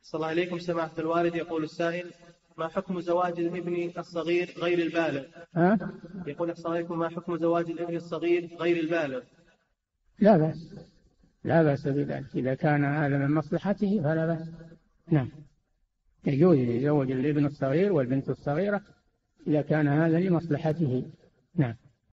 صلى الله عليكم سماحة الوالد. يقول السائل: ما حكم زواج الابن الصغير غير البالغ؟ يقول السلام عليكم: ما حكم زواج الابن الصغير غير البالغ؟ لا بأس، لا بأس بذلك، إذا كان هذا من مصلحته فلا بأس. نعم، يجوز يزوج الابن الصغير والبنت الصغيرة إذا كان هذا لمصلحته. نعم.